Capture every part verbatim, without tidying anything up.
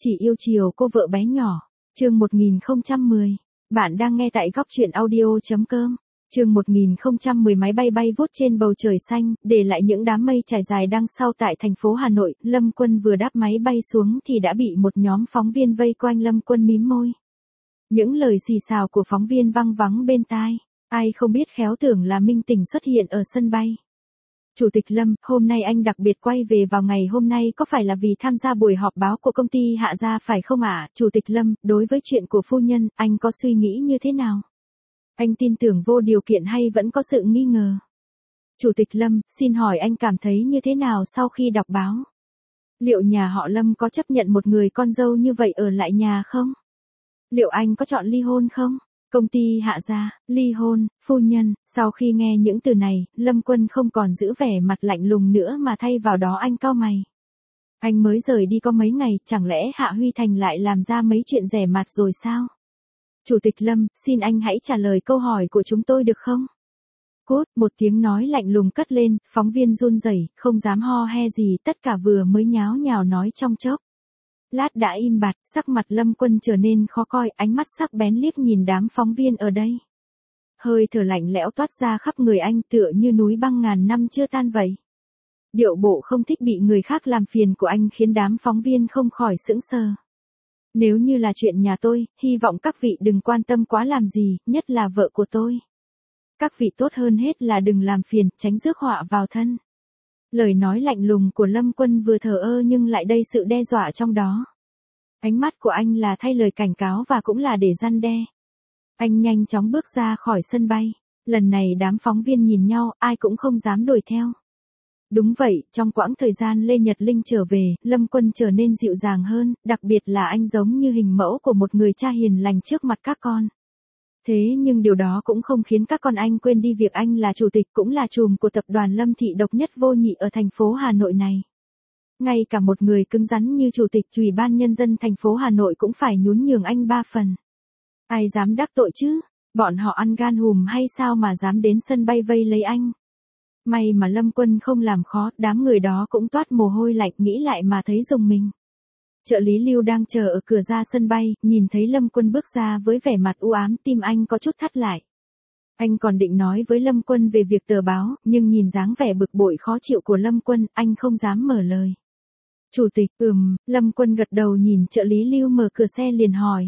Chỉ yêu chiều cô vợ bé nhỏ. Chương một nghìn không trăm mười. Bạn đang nghe tại góc truyện audio.com. Chương một nghìn không trăm mười. Máy bay bay vút trên bầu trời xanh, để lại những đám mây trải dài đằng sau tại thành phố Hà Nội. Lâm Quân vừa đáp máy bay xuống thì đã bị một nhóm phóng viên vây quanh. Lâm Quân mím môi. Những lời xì xào của phóng viên văng vắng bên tai. Ai không biết khéo tưởng là Minh Tình xuất hiện ở sân bay. Chủ tịch Lâm, hôm nay anh đặc biệt quay về vào ngày hôm nay có phải là vì tham gia buổi họp báo của công ty Hạ Gia phải không ạ? À? Chủ tịch Lâm, đối với chuyện của phu nhân, anh có suy nghĩ như thế nào? Anh tin tưởng vô điều kiện hay vẫn có sự nghi ngờ? Chủ tịch Lâm, xin hỏi anh cảm thấy như thế nào sau khi đọc báo? Liệu nhà họ Lâm có chấp nhận một người con dâu như vậy ở lại nhà không? Liệu anh có chọn ly hôn không? Công ty Hạ Gia, ly hôn, phu nhân. Sau khi nghe những từ này, Lâm Quân không còn giữ vẻ mặt lạnh lùng nữa mà thay vào đó anh cau mày. Anh mới rời đi có mấy ngày, chẳng lẽ Hạ Huy Thành lại làm ra mấy chuyện rẻ mạt rồi sao? Chủ tịch Lâm, xin anh hãy trả lời câu hỏi của chúng tôi được không? Cút, một tiếng nói lạnh lùng cất lên, phóng viên run rẩy, không dám ho he gì, tất cả vừa mới nháo nhào nói trong chốc. Lát đã im bặt, sắc mặt Lâm Quân trở nên khó coi, ánh mắt sắc bén liếc nhìn đám phóng viên ở đây. Hơi thở lạnh lẽo toát ra khắp người anh tựa như núi băng ngàn năm chưa tan vậy. Điệu bộ không thích bị người khác làm phiền của anh khiến đám phóng viên không khỏi sững sờ. Nếu như là chuyện nhà tôi, hy vọng các vị đừng quan tâm quá làm gì, nhất là vợ của tôi. Các vị tốt hơn hết là đừng làm phiền, tránh rước họa vào thân. Lời nói lạnh lùng của Lâm Quân vừa thờ ơ nhưng lại đầy sự đe dọa trong đó. Ánh mắt của anh là thay lời cảnh cáo và cũng là để răn đe. Anh nhanh chóng bước ra khỏi sân bay. Lần này đám phóng viên nhìn nhau, ai cũng không dám đuổi theo. Đúng vậy, trong quãng thời gian Lê Nhật Linh trở về, Lâm Quân trở nên dịu dàng hơn, đặc biệt là anh giống như hình mẫu của một người cha hiền lành trước mặt các con. Thế nhưng điều đó cũng không khiến các con anh quên đi việc anh là chủ tịch cũng là trùm của tập đoàn Lâm Thị độc nhất vô nhị ở thành phố Hà Nội này. Ngay cả một người cứng rắn như chủ tịch Ủy ban Nhân dân thành phố Hà Nội cũng phải nhún nhường anh ba phần. Ai dám đắc tội chứ? Bọn họ ăn gan hùm hay sao mà dám đến sân bay vây lấy anh? May mà Lâm Quân không làm khó, đám người đó cũng toát mồ hôi lạnh nghĩ lại mà thấy rùng mình. Trợ lý Lưu đang chờ ở cửa ra sân bay, nhìn thấy Lâm Quân bước ra với vẻ mặt u ám, tim anh có chút thắt lại. Anh còn định nói với Lâm Quân về việc tờ báo, nhưng nhìn dáng vẻ bực bội khó chịu của Lâm Quân, anh không dám mở lời. Chủ tịch, ừm, Lâm Quân gật đầu nhìn trợ lý Lưu mở cửa xe liền hỏi.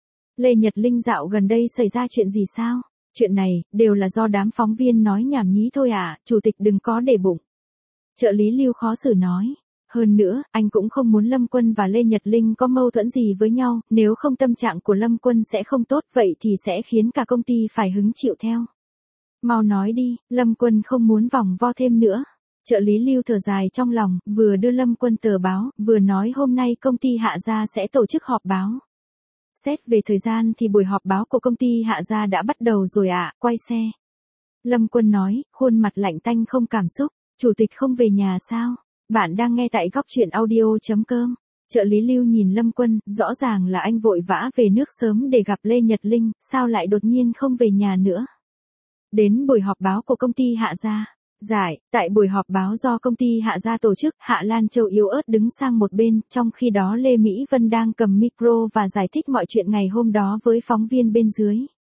Lê Nhật Linh dạo gần đây xảy ra chuyện gì sao? Chuyện này, đều là do đám phóng viên nói nhảm nhí thôi à, chủ tịch đừng có để bụng. Trợ lý Lưu khó xử nói. Hơn nữa, anh cũng không muốn Lâm Quân và Lê Nhật Linh có mâu thuẫn gì với nhau, nếu không tâm trạng của Lâm Quân sẽ không tốt vậy thì sẽ khiến cả công ty phải hứng chịu theo. Mau nói đi, Lâm Quân không muốn vòng vo thêm nữa. Trợ lý Lưu thở dài trong lòng, vừa đưa Lâm Quân tờ báo, vừa nói hôm nay công ty Hạ Gia sẽ tổ chức họp báo. Xét về thời gian thì buổi họp báo của công ty Hạ Gia đã bắt đầu rồi ạ, à, quay xe. Lâm Quân nói, khuôn mặt lạnh tanh không cảm xúc, chủ tịch không về nhà sao? Bạn đang nghe tại góc truyện audio.com. Trợ lý Lưu nhìn Lâm Quân, rõ ràng là anh vội vã về nước sớm để gặp Lê Nhật Linh, sao lại đột nhiên không về nhà nữa? Đến buổi họp báo của công ty Hạ Gia. Giải, tại buổi họp báo do công ty Hạ Gia tổ chức, Hạ Lan Châu yếu ớt đứng sang một bên, trong khi đó Lê Mỹ Vân đang cầm micro và giải thích mọi chuyện ngày hôm đó với phóng viên bên dưới.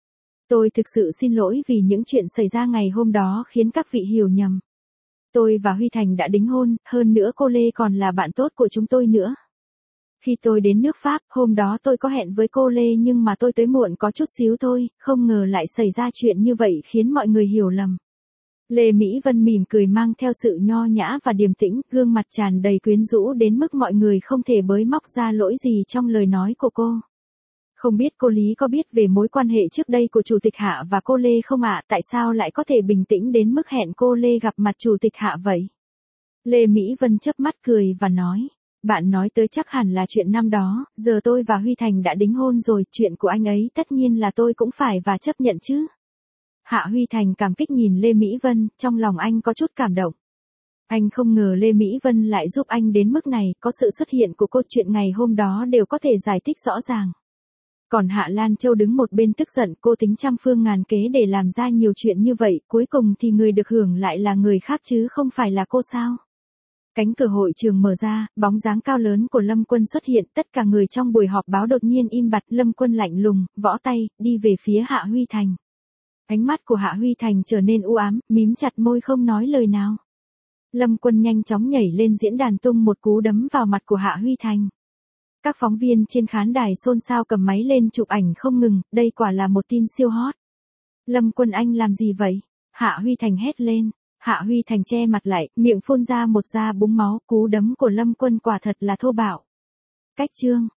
Tôi thực sự xin lỗi vì những chuyện xảy ra ngày hôm đó khiến các vị hiểu nhầm. Tôi và Huy Thành đã đính hôn, hơn nữa cô Lê còn là bạn tốt của chúng tôi nữa. Khi tôi đến nước Pháp, hôm đó tôi có hẹn với cô Lê nhưng mà tôi tới muộn có chút xíu thôi, không ngờ lại xảy ra chuyện như vậy khiến mọi người hiểu lầm. Lê Mỹ Vân mỉm cười mang theo sự nho nhã và điềm tĩnh, gương mặt tràn đầy quyến rũ đến mức mọi người không thể bới móc ra lỗi gì trong lời nói của cô. Không biết cô Lý có biết về mối quan hệ trước đây của Chủ tịch Hạ và cô Lê không ạ? À? Tại sao lại có thể bình tĩnh đến mức hẹn cô Lê gặp mặt Chủ tịch Hạ vậy? Lê Mỹ Vân chớp mắt cười và nói, bạn nói tới chắc hẳn là chuyện năm đó, giờ tôi và Huy Thành đã đính hôn rồi, chuyện của anh ấy tất nhiên là tôi cũng phải và chấp nhận chứ. Hạ Huy Thành cảm kích nhìn Lê Mỹ Vân, trong lòng anh có chút cảm động. Anh không ngờ Lê Mỹ Vân lại giúp anh đến mức này, có sự xuất hiện của cô chuyện ngày hôm đó đều có thể giải thích rõ ràng. Còn Hạ Lan Châu đứng một bên tức giận, cô tính trăm phương ngàn kế để làm ra nhiều chuyện như vậy, cuối cùng thì người được hưởng lại là người khác chứ không phải là cô sao? Cánh cửa hội trường mở ra, bóng dáng cao lớn của Lâm Quân xuất hiện, tất cả người trong buổi họp báo đột nhiên im bặt, Lâm Quân lạnh lùng, võ tay, đi về phía Hạ Huy Thành. Ánh mắt của Hạ Huy Thành trở nên u ám, mím chặt môi không nói lời nào. Lâm Quân nhanh chóng nhảy lên diễn đàn tung một cú đấm vào mặt của Hạ Huy Thành. Các phóng viên trên khán đài xôn xao cầm máy lên chụp ảnh không ngừng, đây quả là một tin siêu hot. Lâm Quân anh làm gì vậy? Hạ Huy Thành hét lên. Hạ Huy Thành che mặt lại, miệng phun ra một da búng máu, cú đấm của Lâm Quân quả thật là thô bạo. Cách chương